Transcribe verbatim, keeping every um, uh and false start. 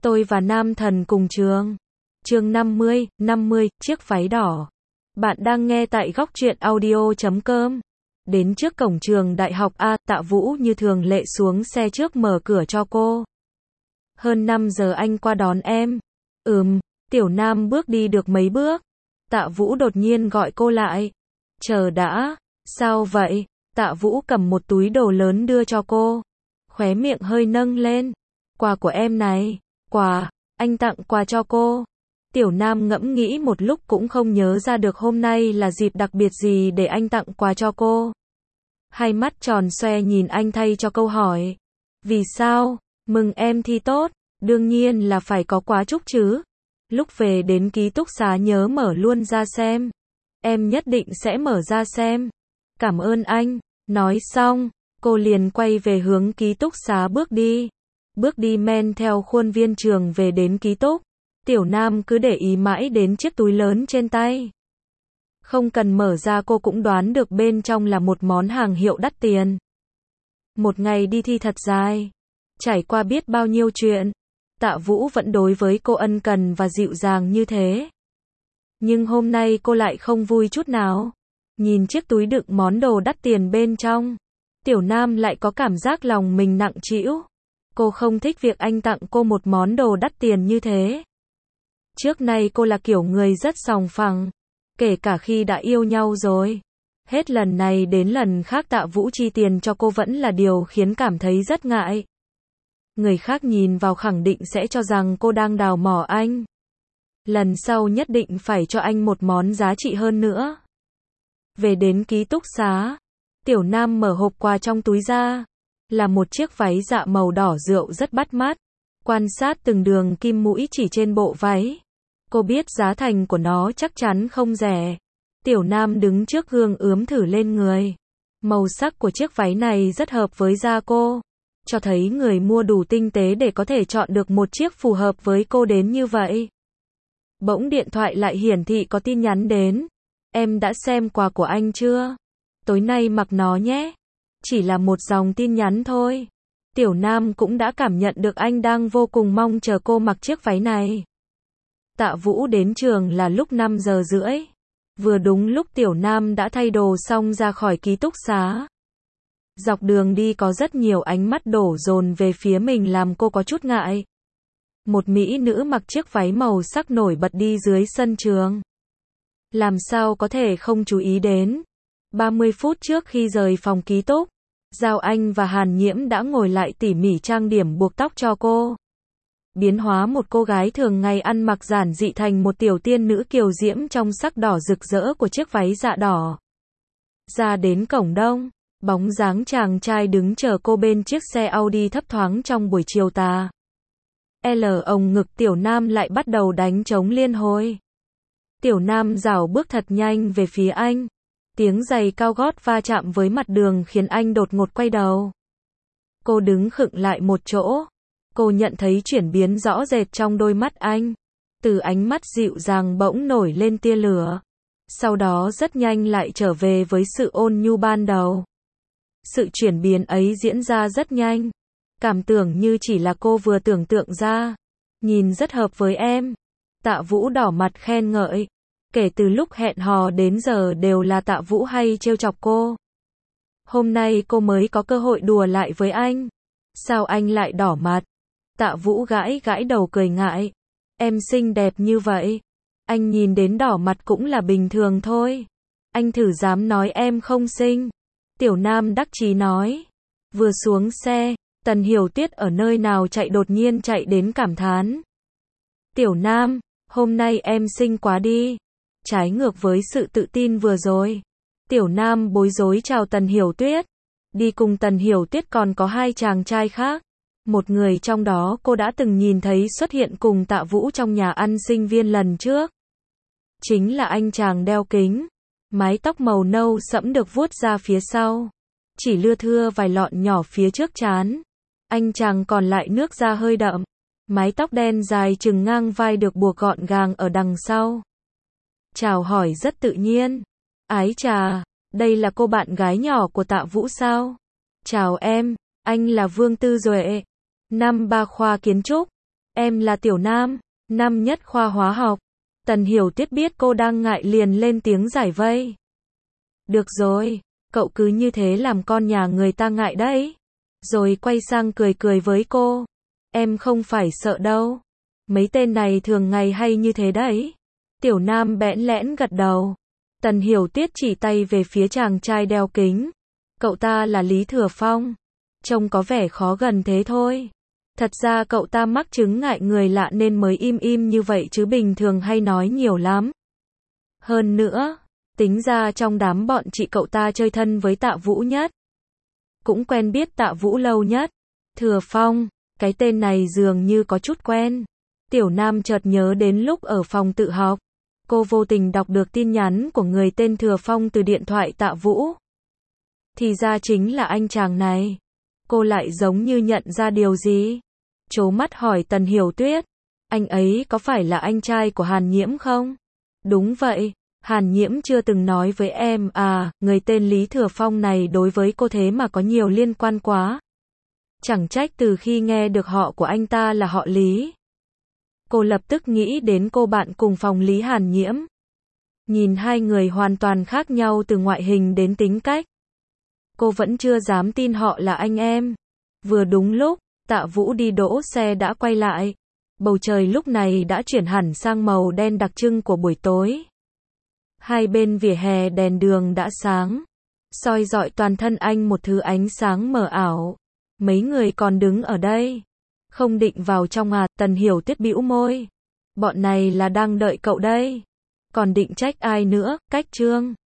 Tôi và nam thần cùng trường. Chương năm mươi, năm mươi, chiếc váy đỏ. Bạn đang nghe tại góc truyện audio chấm com. Đến trước cổng trường đại học A, Tạ Vũ như thường lệ xuống xe trước mở cửa cho cô. Hơn năm giờ anh qua đón em. Ừm, Tiểu Nam bước đi được mấy bước. Tạ Vũ đột nhiên gọi cô lại. Chờ đã, sao vậy? Tạ Vũ cầm một túi đồ lớn đưa cho cô. Khóe miệng hơi nâng lên. Quà của em này. Quà, anh tặng quà cho cô. Tiểu Nam ngẫm nghĩ một lúc cũng không nhớ ra được hôm nay là dịp đặc biệt gì để anh tặng quà cho cô. Hai mắt tròn xoe nhìn anh thay cho câu hỏi. Vì sao? Mừng em thi tốt, đương nhiên là phải có quà chúc chứ. Lúc về đến ký túc xá nhớ mở luôn ra xem. Em nhất định sẽ mở ra xem. Cảm ơn anh. Nói xong, cô liền quay về hướng ký túc xá bước đi. Bước đi men theo khuôn viên trường về đến ký túc. Tiểu Nam cứ để ý mãi đến chiếc túi lớn trên tay. Không cần mở ra cô cũng đoán được bên trong là một món hàng hiệu đắt tiền. Một ngày đi thi thật dài. Trải qua biết bao nhiêu chuyện. Tạ Vũ vẫn đối với cô ân cần và dịu dàng như thế. Nhưng hôm nay cô lại không vui chút nào. Nhìn chiếc túi đựng món đồ đắt tiền bên trong. Tiểu Nam lại có cảm giác lòng mình nặng trĩu. Cô không thích việc anh tặng cô một món đồ đắt tiền như thế. Trước nay cô là kiểu người rất sòng phẳng. Kể cả khi đã yêu nhau rồi. Hết lần này đến lần khác Tạ Vũ chi tiền cho cô vẫn là điều khiến cảm thấy rất ngại. Người khác nhìn vào khẳng định sẽ cho rằng cô đang đào mỏ anh. Lần sau nhất định phải cho anh một món giá trị hơn nữa. Về đến ký túc xá. Tiểu Nam mở hộp quà trong túi ra. Là một chiếc váy dạ màu đỏ rượu rất bắt mắt. Quan sát từng đường kim mũi chỉ trên bộ váy. Cô biết giá thành của nó chắc chắn không rẻ. Tiểu Nam đứng trước gương ướm thử lên người. Màu sắc của chiếc váy này rất hợp với da cô. Cho thấy người mua đủ tinh tế để có thể chọn được một chiếc phù hợp với cô đến như vậy. Bỗng điện thoại lại hiển thị có tin nhắn đến. Em đã xem quà của anh chưa? Tối nay mặc nó nhé. Chỉ là một dòng tin nhắn thôi. Tiểu Nam cũng đã cảm nhận được anh đang vô cùng mong chờ cô mặc chiếc váy này. Tạ Vũ đến trường là lúc năm giờ rưỡi. Vừa đúng lúc Tiểu Nam đã thay đồ xong ra khỏi ký túc xá. Dọc đường đi có rất nhiều ánh mắt đổ dồn về phía mình làm cô có chút ngại. Một mỹ nữ mặc chiếc váy màu sắc nổi bật đi dưới sân trường. Làm sao có thể không chú ý đến. ba mươi phút trước khi rời phòng ký túc, Giao Anh và Hàn Nhiễm đã ngồi lại tỉ mỉ trang điểm buộc tóc cho cô. Biến hóa một cô gái thường ngày ăn mặc giản dị thành một tiểu tiên nữ kiều diễm trong sắc đỏ rực rỡ của chiếc váy dạ đỏ. Ra đến cổng đông, bóng dáng chàng trai đứng chờ cô bên chiếc xe Audi thấp thoáng trong buổi chiều tà. L ồng ngực Tiểu Nam lại bắt đầu đánh trống liên hồi. Tiểu Nam rảo bước thật nhanh về phía anh. Tiếng giày cao gót va chạm với mặt đường khiến anh đột ngột quay đầu. Cô đứng khựng lại một chỗ. Cô nhận thấy chuyển biến rõ rệt trong đôi mắt anh. Từ ánh mắt dịu dàng bỗng nổi lên tia lửa. Sau đó rất nhanh lại trở về với sự ôn nhu ban đầu. Sự chuyển biến ấy diễn ra rất nhanh. Cảm tưởng như chỉ là cô vừa tưởng tượng ra. Nhìn rất hợp với em. Tạ Vũ đỏ mặt khen ngợi. Kể từ lúc hẹn hò đến giờ đều là Tạ Vũ hay trêu chọc cô. Hôm nay cô mới có cơ hội đùa lại với anh. Sao anh lại đỏ mặt? Tạ Vũ gãi gãi đầu cười ngại. Em xinh đẹp như vậy. Anh nhìn đến đỏ mặt cũng là bình thường thôi. Anh thử dám nói em không xinh. Tiểu Nam đắc chí nói. Vừa xuống xe, Tần Hiểu Tuyết ở nơi nào chạy đột nhiên chạy đến cảm thán. Tiểu Nam, hôm nay em xinh quá đi. Trái ngược với sự tự tin vừa rồi. Tiểu Nam bối rối chào Tần Hiểu Tuyết. Đi cùng Tần Hiểu Tuyết còn có hai chàng trai khác. Một người trong đó cô đã từng nhìn thấy xuất hiện cùng Tạ Vũ trong nhà ăn sinh viên lần trước. Chính là anh chàng đeo kính. Mái tóc màu nâu sẫm được vuốt ra phía sau. Chỉ lưa thưa vài lọn nhỏ phía trước trán. Anh chàng còn lại nước da hơi đậm. Mái tóc đen dài chừng ngang vai được buộc gọn gàng ở đằng sau. Chào hỏi rất tự nhiên. Ái chà, đây là cô bạn gái nhỏ của Tạ Vũ sao? Chào em, anh là Vương Tư Duệ. Năm ba khoa kiến trúc. Em là Tiểu Nam, năm nhất khoa hóa học. Tần Hiểu Tuyết biết cô đang ngại liền lên tiếng giải vây. Được rồi, cậu cứ như thế làm con nhà người ta ngại đấy. Rồi quay sang cười cười với cô. Em không phải sợ đâu. Mấy tên này thường ngày hay như thế đấy. Tiểu Nam bẽn lẽn gật đầu. Tần Hiểu Tuyết chỉ tay về phía chàng trai đeo kính. Cậu ta là Lý Thừa Phong. Trông có vẻ khó gần thế thôi. Thật ra cậu ta mắc chứng ngại người lạ nên mới im im như vậy chứ bình thường hay nói nhiều lắm. Hơn nữa, tính ra trong đám bọn chị cậu ta chơi thân với Tạ Vũ nhất. Cũng quen biết Tạ Vũ lâu nhất. Thừa Phong, cái tên này dường như có chút quen. Tiểu Nam chợt nhớ đến lúc ở phòng tự học. Cô vô tình đọc được tin nhắn của người tên Thừa Phong từ điện thoại Tạ Vũ. Thì ra chính là anh chàng này. Cô lại giống như nhận ra điều gì. Trố mắt hỏi Tần Hiểu Tuyết. Anh ấy có phải là anh trai của Hàn Nhiễm không? Đúng vậy. Hàn Nhiễm chưa từng nói với em à, người tên Lý Thừa Phong này đối với cô thế mà có nhiều liên quan quá. Chẳng trách từ khi nghe được họ của anh ta là họ Lý. Cô lập tức nghĩ đến cô bạn cùng phòng Lý Hàn Nhiễm. Nhìn hai người hoàn toàn khác nhau từ ngoại hình đến tính cách. Cô vẫn chưa dám tin họ là anh em. Vừa đúng lúc, Tạ Vũ đi đỗ xe đã quay lại. Bầu trời lúc này đã chuyển hẳn sang màu đen đặc trưng của buổi tối. Hai bên vỉa hè đèn đường đã sáng. Soi rọi toàn thân anh một thứ ánh sáng mờ ảo. Mấy người còn đứng ở đây. Không định vào trong à, Tần Hiểu Tuyết bĩu môi. Bọn này là đang đợi cậu đây. Còn định trách ai nữa, cách Trương.